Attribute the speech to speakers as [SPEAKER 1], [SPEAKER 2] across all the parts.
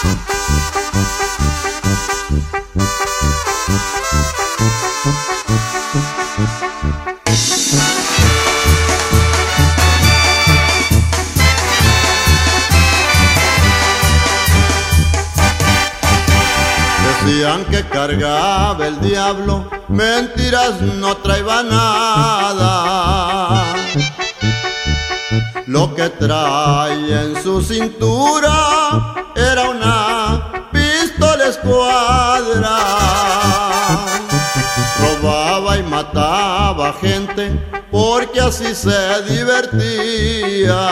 [SPEAKER 1] Decían que cargaba el diablo, mentiras no traía nada. Lo que trae en su cintura era una pistola escuadra. Robaba y mataba gente porque así se divertía.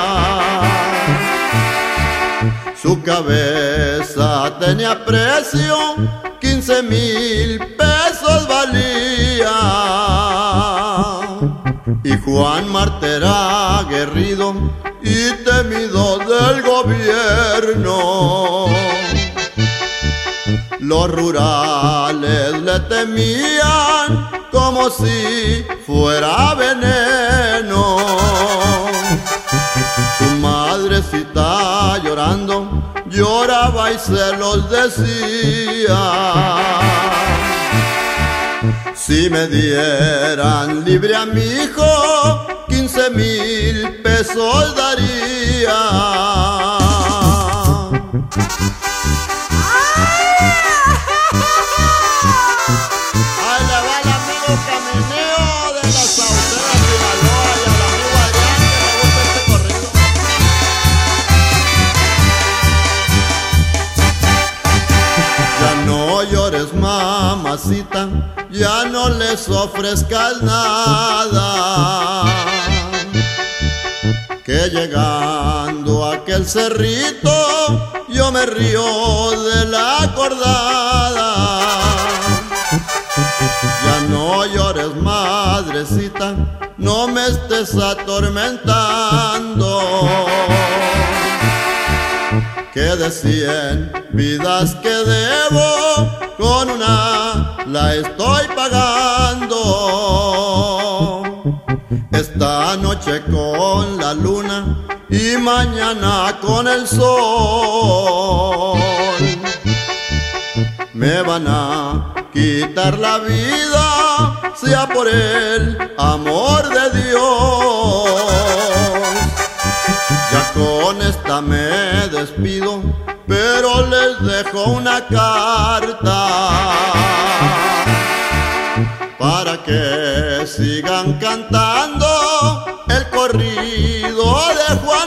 [SPEAKER 1] Su cabeza tenía precio, 15,000 pesos valía. Y Juan Marta era aguerrido y temido del gobierno. Los rurales le temían como si fuera veneno. Su madrecita llorando, lloraba y se los decía. Si me dieran libre a mi hijo, 15,000 pesos daría. Ahí le va el amigo Camineo de la Sauceda, Sinaloa, y al amigo Adrián que le gusta este corrido. Ya no llores, mamacita, ya no les ofrezcas nada, que llegando a aquel cerrito yo me río de la acordada. Ya no llores, madrecita, no me estés atormentando, que de 100 vidas que debo, con una la estoy pagando. Esta noche con la luna y mañana con el sol. Me van a quitar la vida, sea por el amor de Dios. Ya con esta me despido, pero les dejo una carta para que sigan cantando el corrido de Juan.